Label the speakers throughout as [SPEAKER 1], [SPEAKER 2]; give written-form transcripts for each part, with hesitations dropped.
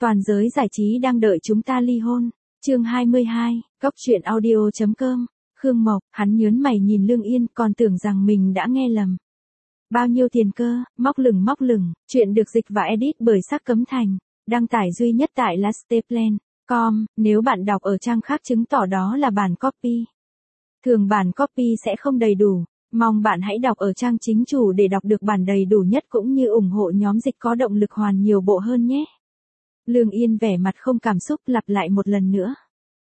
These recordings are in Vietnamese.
[SPEAKER 1] Toàn giới giải trí đang đợi chúng ta ly hôn. Chương 22, Góc truyện audio.com. Khương Mộc, hắn nhớn mày nhìn Lương Yên, còn tưởng rằng mình đã nghe lầm. Bao nhiêu tiền cơ, móc lửng, chuyện được dịch và edit bởi Sắc Cấm Thành, đăng tải duy nhất tại lasteplan.com, nếu bạn đọc ở trang khác chứng tỏ đó là bản copy. Thường bản copy sẽ không đầy đủ, mong bạn hãy đọc ở trang chính chủ để đọc được bản đầy đủ nhất cũng như ủng hộ nhóm dịch có động lực hoàn nhiều bộ hơn nhé. Lương Yên vẻ mặt không cảm xúc lặp lại một lần nữa.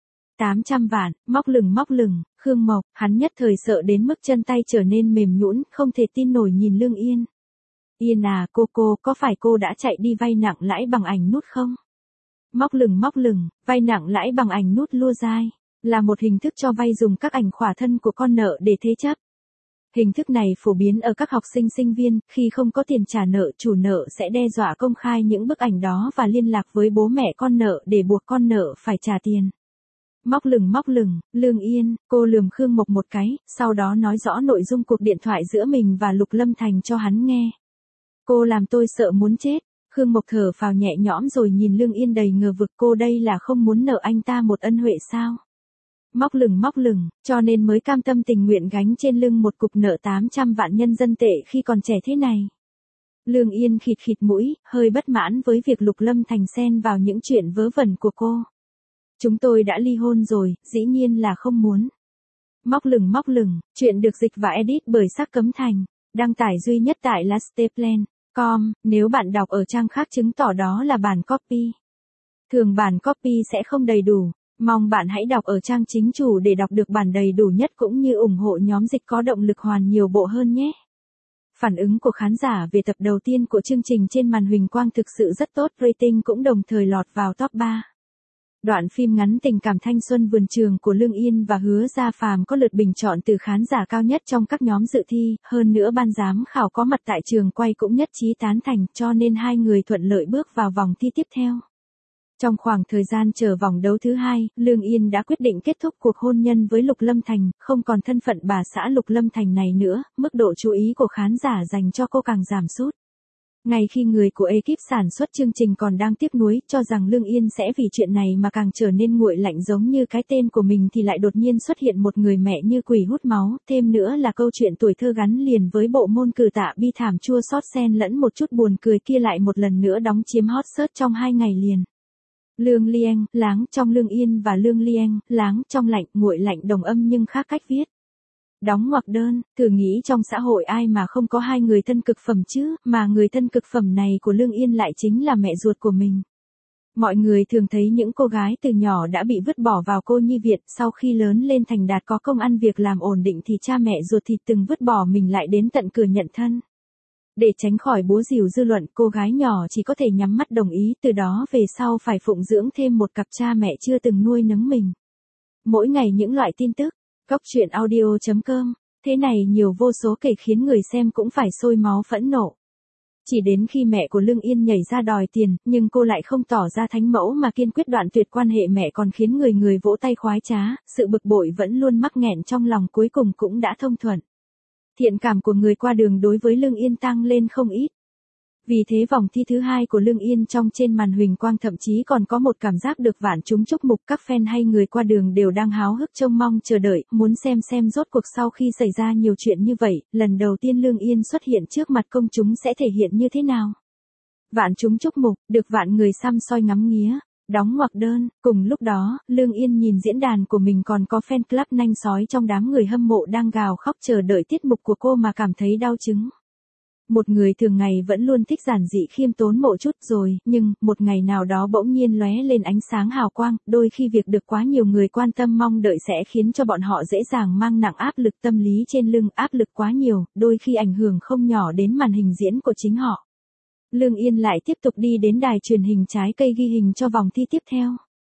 [SPEAKER 1] 800 vạn, móc lửng, Khương Mộc, hắn nhất thời sợ đến mức chân tay trở nên mềm nhũn, không thể tin nổi nhìn Lương Yên. Yên à, cô có phải cô đã chạy đi vay nặng lãi bằng ảnh nút không? Móc lửng, vay nặng lãi bằng ảnh nút lua dai, là một hình thức cho vay dùng các ảnh khỏa thân của con nợ để thế chấp. Hình thức này phổ biến ở các học sinh sinh viên, khi không có tiền trả nợ, chủ nợ sẽ đe dọa công khai những bức ảnh đó và liên lạc với bố mẹ con nợ để buộc con nợ phải trả tiền. Móc lửng, Lương Yên, cô lườm Khương Mộc một cái, sau đó nói rõ nội dung cuộc điện thoại giữa mình và Lục Lâm Thành cho hắn nghe. Cô làm tôi sợ muốn chết. Khương Mộc thở phào nhẹ nhõm rồi nhìn Lương Yên đầy ngờ vực, cô đây là không muốn nợ anh ta một ân huệ sao? Móc lửng, cho nên mới cam tâm tình nguyện gánh trên lưng một cục nợ 800 vạn nhân dân tệ khi còn trẻ thế này. Lương Yên khịt mũi, hơi bất mãn với việc Lục Lâm Thành xen vào những chuyện vớ vẩn của cô. Chúng tôi đã ly hôn rồi, dĩ nhiên là không muốn. Móc lửng, chuyện được dịch và edit bởi Sắc Cấm Thành, đăng tải duy nhất tại lasteplan.com, nếu bạn đọc ở trang khác chứng tỏ đó là bản copy. Thường bản copy sẽ không đầy đủ, mong bạn hãy đọc ở trang chính chủ để đọc được bản đầy đủ nhất cũng như ủng hộ nhóm dịch có động lực hoàn nhiều bộ hơn nhé. Phản ứng của khán giả về tập đầu tiên của chương trình trên màn huỳnh quang thực sự rất tốt, rating cũng đồng thời lọt vào top 3. Đoạn phim ngắn tình cảm thanh xuân vườn trường của Lương Yên và Hứa Gia Phàm có lượt bình chọn từ khán giả cao nhất trong các nhóm dự thi, hơn nữa ban giám khảo có mặt tại trường quay cũng nhất trí tán thành, cho nên hai người thuận lợi bước vào vòng thi tiếp theo. Trong khoảng thời gian chờ vòng đấu thứ hai, Lương Yên đã quyết định kết thúc cuộc hôn nhân với Lục Lâm Thành, không còn thân phận bà xã Lục Lâm Thành này nữa, mức độ chú ý của khán giả dành cho cô càng giảm sút. Ngay khi người của ekip sản xuất chương trình còn đang tiếc nuối, cho rằng Lương Yên sẽ vì chuyện này mà càng trở nên nguội lạnh giống như cái tên của mình thì lại đột nhiên xuất hiện một người mẹ như quỷ hút máu, thêm nữa là câu chuyện tuổi thơ gắn liền với bộ môn cử tạ bi thảm chua xót xen lẫn một chút buồn cười kia lại một lần nữa đóng chiếm hot search trong 2 ngày liền. Lương Lieng, láng trong Lương Yên và Lương Lieng, láng trong lạnh, nguội lạnh đồng âm nhưng khác cách viết. Đóng ngoặc đơn, thử nghĩ trong xã hội ai mà không có hai người thân cực phẩm chứ, mà người thân cực phẩm này của Lương Yên lại chính là mẹ ruột của mình. Mọi người thường thấy những cô gái từ nhỏ đã bị vứt bỏ vào cô nhi viện, sau khi lớn lên thành đạt có công ăn việc làm ổn định thì cha mẹ ruột thì từng vứt bỏ mình lại đến tận cửa nhận thân. Để tránh khỏi búa rìu dư luận, cô gái nhỏ chỉ có thể nhắm mắt đồng ý, từ đó về sau phải phụng dưỡng thêm một cặp cha mẹ chưa từng nuôi nấng mình. Mỗi ngày những loại tin tức, Góc truyện audio.com, thế này nhiều vô số kể khiến người xem cũng phải sôi máu phẫn nộ. Chỉ đến khi mẹ của Lương Yên nhảy ra đòi tiền, nhưng cô lại không tỏ ra thánh mẫu mà kiên quyết đoạn tuyệt quan hệ mẹ còn khiến người vỗ tay khoái trá, sự bực bội vẫn luôn mắc nghẹn trong lòng cuối cùng cũng đã thông thuận. Thiện cảm của người qua đường đối với Lương Yên tăng lên không ít. Vì thế vòng thi thứ hai của Lương Yên trong trên màn huỳnh quang thậm chí còn có một cảm giác được vạn chúng chúc mục, các fan hay người qua đường đều đang háo hức trông mong chờ đợi, muốn xem rốt cuộc sau khi xảy ra nhiều chuyện như vậy, lần đầu tiên Lương Yên xuất hiện trước mặt công chúng sẽ thể hiện như thế nào. Vạn chúng chúc mục, được vạn người săm soi ngắm nghía, đóng ngoặc đơn, cùng lúc đó, Lương Yên nhìn diễn đàn của mình còn có fan club nanh sói trong đám người hâm mộ đang gào khóc chờ đợi tiết mục của cô mà cảm thấy đau chứng. Một người thường ngày vẫn luôn thích giản dị khiêm tốn một chút rồi, nhưng, một ngày nào đó bỗng nhiên lóe lên ánh sáng hào quang, đôi khi việc được quá nhiều người quan tâm mong đợi sẽ khiến cho bọn họ dễ dàng mang nặng áp lực tâm lý trên lưng, áp lực quá nhiều, đôi khi ảnh hưởng không nhỏ đến màn hình diễn của chính họ. Lương Yên lại tiếp tục đi đến đài truyền hình trái cây ghi hình cho vòng thi tiếp theo.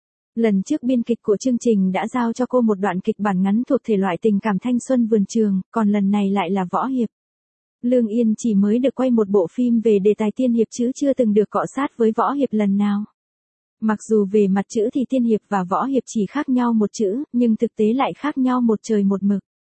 [SPEAKER 1] Lần trước biên kịch của chương trình đã giao cho cô một đoạn kịch bản ngắn thuộc thể loại tình cảm thanh xuân vườn trường, còn lần này lại là võ hiệp. Lương Yên chỉ mới được quay một bộ phim về đề tài tiên hiệp chứ chưa từng được cọ sát với võ hiệp lần nào. Mặc dù về mặt chữ thì tiên hiệp và võ hiệp chỉ khác nhau một chữ, nhưng thực tế lại khác nhau một trời một mực.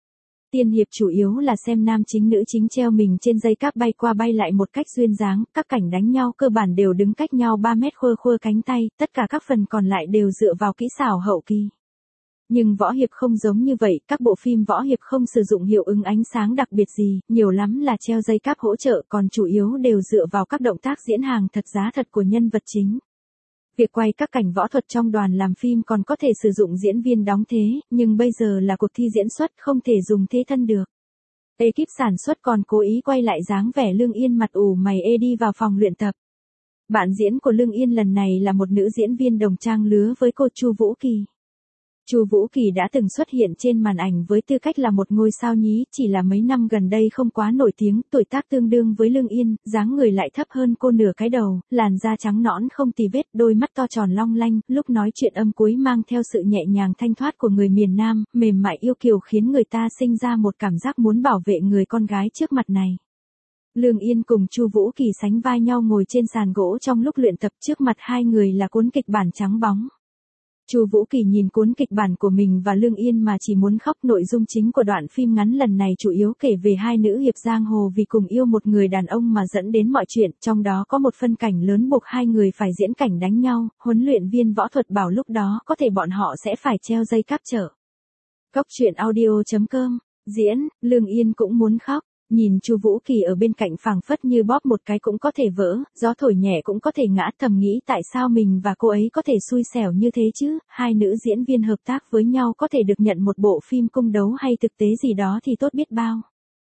[SPEAKER 1] Tiên hiệp chủ yếu là xem nam chính nữ chính treo mình trên dây cáp bay qua bay lại một cách duyên dáng, các cảnh đánh nhau cơ bản đều đứng cách nhau 3 mét khua khua cánh tay, tất cả các phần còn lại đều dựa vào kỹ xảo hậu kỳ. Nhưng võ hiệp không giống như vậy, các bộ phim võ hiệp không sử dụng hiệu ứng ánh sáng đặc biệt gì, nhiều lắm là treo dây cáp hỗ trợ, còn chủ yếu đều dựa vào các động tác diễn hàng thật giá thật của nhân vật chính. Việc quay các cảnh võ thuật trong đoàn làm phim còn có thể sử dụng diễn viên đóng thế, nhưng bây giờ là cuộc thi diễn xuất không thể dùng thế thân được. Ekip sản xuất còn cố ý quay lại dáng vẻ Lương Yên mặt ủ mày ê đi vào phòng luyện tập. Bạn diễn của Lương Yên lần này là một nữ diễn viên đồng trang lứa với cô Chu Vũ Kỳ. Chu Vũ Kỳ đã từng xuất hiện trên màn ảnh với tư cách là một ngôi sao nhí, chỉ là mấy năm gần đây không quá nổi tiếng, tuổi tác tương đương với Lương Yên, dáng người lại thấp hơn cô nửa cái đầu, làn da trắng nõn không tì vết, đôi mắt to tròn long lanh, lúc nói chuyện âm cuối mang theo sự nhẹ nhàng thanh thoát của người miền Nam, mềm mại yêu kiều khiến người ta sinh ra một cảm giác muốn bảo vệ người con gái trước mặt này. Lương Yên cùng Chu Vũ Kỳ sánh vai nhau ngồi trên sàn gỗ trong lúc luyện tập, trước mặt hai người là cuốn kịch bản trắng bóng. Chu Vũ Kỳ nhìn cuốn kịch bản của mình và Lương Yên mà chỉ muốn khóc. Nội dung chính của đoạn phim ngắn lần này chủ yếu kể về hai nữ hiệp giang hồ vì cùng yêu một người đàn ông mà dẫn đến mọi chuyện, trong đó có một phân cảnh lớn buộc hai người phải diễn cảnh đánh nhau, huấn luyện viên võ thuật bảo lúc đó có thể bọn họ sẽ phải treo dây cáp chở. Cốc truyện audio.com, diễn, Lương Yên cũng muốn khóc. Nhìn Chu Vũ Kỳ ở bên cạnh phảng phất như bóp một cái cũng có thể vỡ, gió thổi nhẹ cũng có thể ngã, thầm nghĩ tại sao mình và cô ấy có thể xui xẻo như thế chứ, hai nữ diễn viên hợp tác với nhau có thể được nhận một bộ phim cung đấu hay thực tế gì đó thì tốt biết bao.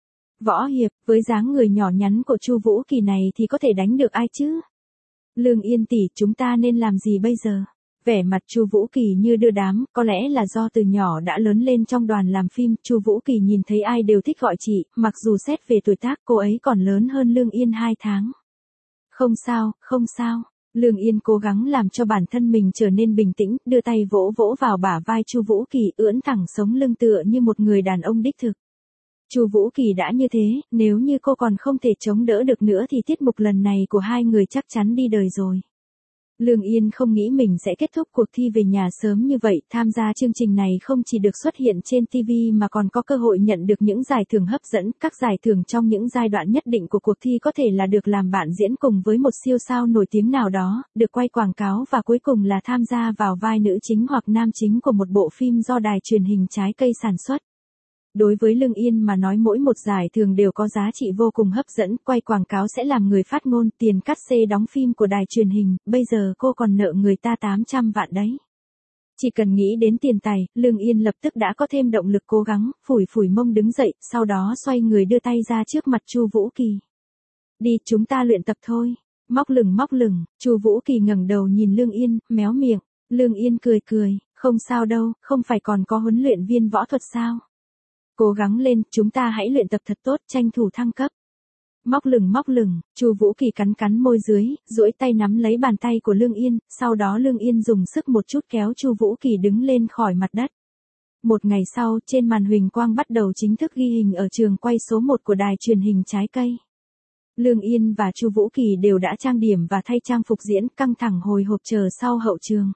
[SPEAKER 1] Võ hiệp, với dáng người nhỏ nhắn của Chu Vũ Kỳ này thì có thể đánh được ai chứ? Lương Yên tỷ, chúng ta nên làm gì bây giờ? Vẻ mặt Chu Vũ Kỳ như đưa đám, có lẽ là do từ nhỏ đã lớn lên trong đoàn làm phim, Chu Vũ Kỳ nhìn thấy ai đều thích gọi chị, mặc dù xét về tuổi tác cô ấy còn lớn hơn Lương Yên 2 tháng. Không sao, không sao. Lương Yên cố gắng làm cho bản thân mình trở nên bình tĩnh, đưa tay vỗ vỗ vào bả vai Chu Vũ Kỳ, ưỡn thẳng sống lưng tựa như một người đàn ông đích thực. Chu Vũ Kỳ đã như thế, nếu như cô còn không thể chống đỡ được nữa thì tiết mục lần này của hai người chắc chắn đi đời rồi. Lương Yên không nghĩ mình sẽ kết thúc cuộc thi về nhà sớm như vậy, tham gia chương trình này không chỉ được xuất hiện trên TV mà còn có cơ hội nhận được những giải thưởng hấp dẫn, các giải thưởng trong những giai đoạn nhất định của cuộc thi có thể là được làm bạn diễn cùng với một siêu sao nổi tiếng nào đó, được quay quảng cáo và cuối cùng là tham gia vào vai nữ chính hoặc nam chính của một bộ phim do đài truyền hình Trái Cây sản xuất. Đối với Lương Yên mà nói mỗi một giải thưởng đều có giá trị vô cùng hấp dẫn, quay quảng cáo sẽ làm người phát ngôn, tiền cát xê đóng phim của đài truyền hình, bây giờ cô còn nợ người ta 800 vạn đấy. Chỉ cần nghĩ đến tiền tài, Lương Yên lập tức đã có thêm động lực cố gắng, phủi phủi mông đứng dậy, sau đó xoay người đưa tay ra trước mặt Chu Vũ Kỳ. Đi, chúng ta luyện tập thôi. Móc lửng, Chu Vũ Kỳ ngẩng đầu nhìn Lương Yên, méo miệng. Lương Yên cười cười, không sao đâu, không phải còn có huấn luyện viên võ thuật sao? Cố gắng lên, chúng ta hãy luyện tập thật tốt, tranh thủ thăng cấp. Móc lửng, Chu Vũ Kỳ cắn cắn môi dưới, duỗi tay nắm lấy bàn tay của Lương Yên, sau đó Lương Yên dùng sức một chút kéo Chu Vũ Kỳ đứng lên khỏi mặt đất. Một ngày sau, trên màn huỳnh quang bắt đầu chính thức ghi hình ở trường quay số 1 của đài truyền hình Trái Cây. Lương Yên và Chu Vũ Kỳ đều đã trang điểm và thay trang phục diễn, căng thẳng hồi hộp chờ sau hậu trường.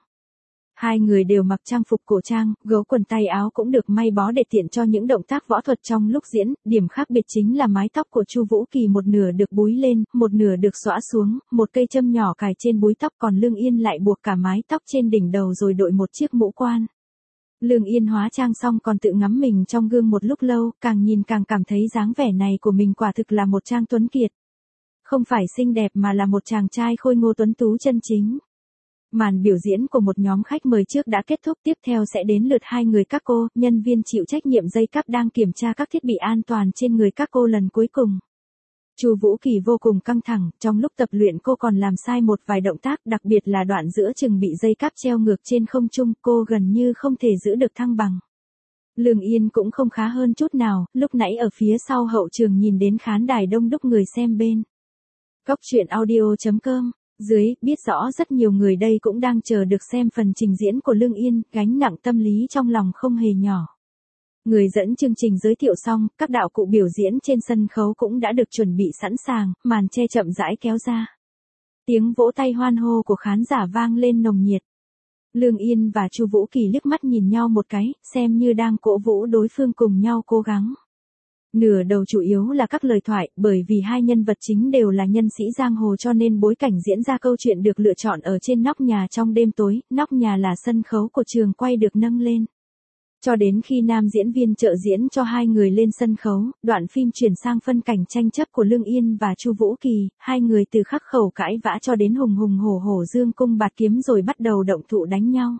[SPEAKER 1] Hai người đều mặc trang phục cổ trang, gấu quần tay áo cũng được may bó để tiện cho những động tác võ thuật trong lúc diễn, điểm khác biệt chính là mái tóc của Chu Vũ Kỳ một nửa được búi lên, một nửa được xõa xuống, một cây châm nhỏ cài trên búi tóc, còn Lương Yên lại buộc cả mái tóc trên đỉnh đầu rồi đội một chiếc mũ quan. Lương Yên hóa trang xong còn tự ngắm mình trong gương một lúc lâu, càng nhìn càng cảm thấy dáng vẻ này của mình quả thực là một trang tuấn kiệt. Không phải xinh đẹp mà là một chàng trai khôi ngô tuấn tú chân chính. Màn biểu diễn của một nhóm khách mời trước đã kết thúc, tiếp theo sẽ đến lượt hai người các cô, nhân viên chịu trách nhiệm dây cáp đang kiểm tra các thiết bị an toàn trên người các cô lần cuối cùng. Chu Vũ Kỳ vô cùng căng thẳng, trong lúc tập luyện cô còn làm sai một vài động tác, đặc biệt là đoạn giữa chừng bị dây cáp treo ngược trên không trung, cô gần như không thể giữ được thăng bằng. Lương Yên cũng không khá hơn chút nào, lúc nãy ở phía sau hậu trường nhìn đến khán đài đông đúc người xem bên. Cốc truyện audio.com Dưới, biết rõ rất nhiều người đây cũng đang chờ được xem phần trình diễn của Lương Yên, gánh nặng tâm lý trong lòng không hề nhỏ. Người dẫn chương trình giới thiệu xong, các đạo cụ biểu diễn trên sân khấu cũng đã được chuẩn bị sẵn sàng, màn che chậm rãi kéo ra. Tiếng vỗ tay hoan hô của khán giả vang lên nồng nhiệt. Lương Yên và Chu Vũ Kỳ liếc mắt nhìn nhau một cái, xem như đang cổ vũ đối phương cùng nhau cố gắng. Nửa đầu chủ yếu là các lời thoại, bởi vì hai nhân vật chính đều là nhân sĩ giang hồ cho nên bối cảnh diễn ra câu chuyện được lựa chọn ở trên nóc nhà trong đêm tối, nóc nhà là sân khấu của trường quay được nâng lên. Cho đến khi nam diễn viên trợ diễn cho hai người lên sân khấu, đoạn phim chuyển sang phân cảnh tranh chấp của Lương Yên và Chu Vũ Kỳ, hai người từ khắc khẩu cãi vã cho đến hùng hùng hổ hổ dương cung bạt kiếm rồi bắt đầu động thủ đánh nhau.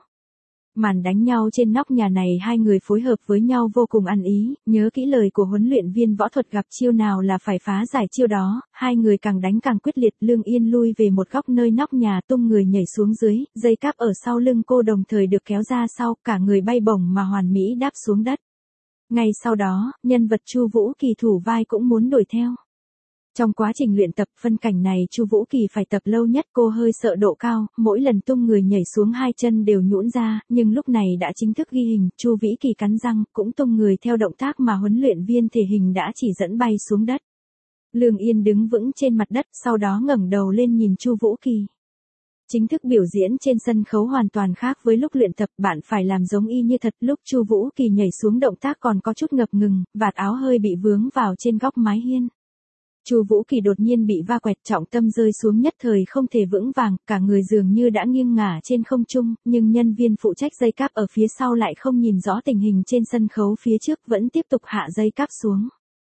[SPEAKER 1] Màn đánh nhau trên nóc nhà này hai người phối hợp với nhau vô cùng ăn ý, nhớ kỹ lời của huấn luyện viên võ thuật gặp chiêu nào là phải phá giải chiêu đó, hai người càng đánh càng quyết liệt. Lương Yên lui về một góc nơi nóc nhà tung người nhảy xuống dưới, dây cáp ở sau lưng cô đồng thời được kéo ra sau, cả người bay bổng mà hoàn mỹ đáp xuống đất. Ngay sau đó, nhân vật Chu Vũ Kỳ thủ vai cũng muốn đuổi theo. Trong quá trình luyện tập phân cảnh này Chu Vũ Kỳ phải tập lâu nhất, cô hơi sợ độ cao, mỗi lần tung người nhảy xuống hai chân đều nhũn ra, nhưng lúc này đã chính thức ghi hình, Chu Vĩ Kỳ cắn răng, cũng tung người theo động tác mà huấn luyện viên thể hình đã chỉ dẫn bay xuống đất. Lương Yên đứng vững trên mặt đất, sau đó ngẩng đầu lên nhìn Chu Vũ Kỳ. Chính thức biểu diễn trên sân khấu hoàn toàn khác với lúc luyện tập, bạn phải làm giống y như thật. Lúc Chu Vũ Kỳ nhảy xuống động tác còn có chút ngập ngừng, vạt áo hơi bị vướng vào trên góc mái hiên. Chu Vũ Kỳ đột nhiên bị va quẹt, trọng tâm rơi xuống nhất thời không thể vững vàng, cả người dường như đã nghiêng ngả trên không trung, nhưng nhân viên phụ trách dây cáp ở phía sau lại không nhìn rõ tình hình trên sân khấu phía trước, vẫn tiếp tục hạ dây cáp xuống.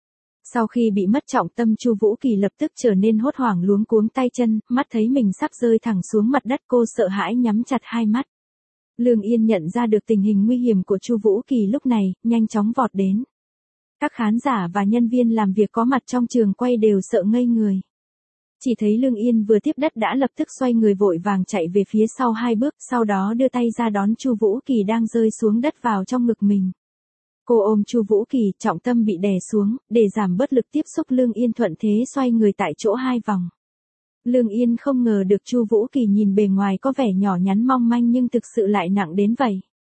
[SPEAKER 1] Sau khi bị mất trọng tâm Chu Vũ Kỳ lập tức trở nên hốt hoảng luống cuống tay chân, mắt thấy mình sắp rơi thẳng xuống mặt đất, cô sợ hãi nhắm chặt hai mắt. Lương Yên nhận ra được tình hình nguy hiểm của Chu Vũ Kỳ lúc này, nhanh chóng vọt đến. Các khán giả và nhân viên làm việc có mặt trong trường quay đều sợ ngây người. Chỉ thấy Lương Yên vừa tiếp đất đã lập tức xoay người vội vàng chạy về phía sau hai bước, sau đó đưa tay ra đón Chu Vũ Kỳ đang rơi xuống đất vào trong ngực mình. Cô ôm Chu Vũ Kỳ, trọng tâm bị đè xuống, để giảm bớt lực tiếp xúc Lương Yên thuận thế xoay người tại chỗ hai vòng. Lương Yên không ngờ được Chu Vũ Kỳ nhìn bề ngoài có vẻ nhỏ nhắn mong manh nhưng thực sự lại nặng đến vậy.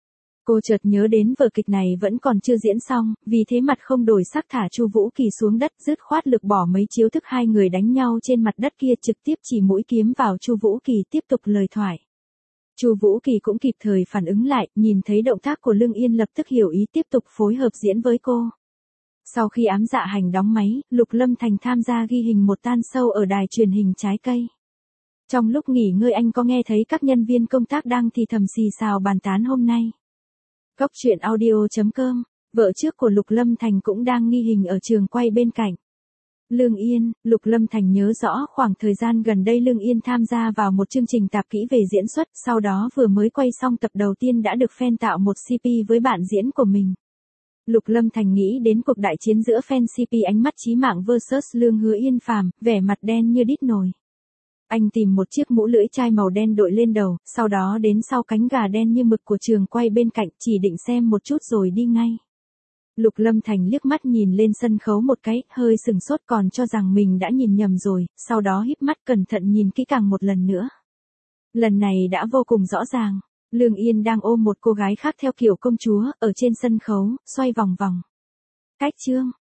[SPEAKER 1] Cô chợt nhớ đến vở kịch này vẫn còn chưa diễn xong, vì thế mặt không đổi sắc thả Chu Vũ Kỳ xuống đất, dứt khoát lực bỏ mấy chiếu thức hai người đánh nhau trên mặt đất kia, trực tiếp chỉ mũi kiếm vào Chu Vũ Kỳ, tiếp tục lời thoại. Chu Vũ Kỳ cũng kịp thời phản ứng lại, nhìn thấy động tác của Lương Yên lập tức hiểu ý, tiếp tục phối hợp diễn với cô. Sau khi ám dạ hành đóng máy, Lục Lâm Thành tham gia ghi hình một tan show ở đài truyền hình Trái Cây. Trong lúc nghỉ ngơi anh có nghe thấy các nhân viên công tác đang thì thầm xì xào bàn tán hôm nay. Góc truyện audio.com, vợ trước của Lục Lâm Thành cũng đang ghi hình ở trường quay bên cạnh. Lương Yên, Lục Lâm Thành nhớ rõ khoảng thời gian gần đây Lương Yên tham gia vào một chương trình tạp kỹ về diễn xuất, sau đó vừa mới quay xong tập đầu tiên đã được fan tạo một CP với bạn diễn của mình. Lục Lâm Thành nghĩ đến cuộc đại chiến giữa fan CP Ánh Mắt Chí Mạng vs Lương Hứa Yên Phàm, vẻ mặt đen như đít nồi. Anh tìm một chiếc mũ lưỡi chai màu đen đội lên đầu, sau đó đến sau cánh gà đen như mực của trường quay bên cạnh, chỉ định xem một chút rồi đi ngay. Lục Lâm Thành liếc mắt nhìn lên sân khấu một cái, hơi sừng sốt còn cho rằng mình đã nhìn nhầm rồi, sau đó híp mắt cẩn thận nhìn kỹ càng một lần nữa. Lần này đã vô cùng rõ ràng, Lương Yên đang ôm một cô gái khác theo kiểu công chúa, ở trên sân khấu, xoay vòng vòng. Cách chương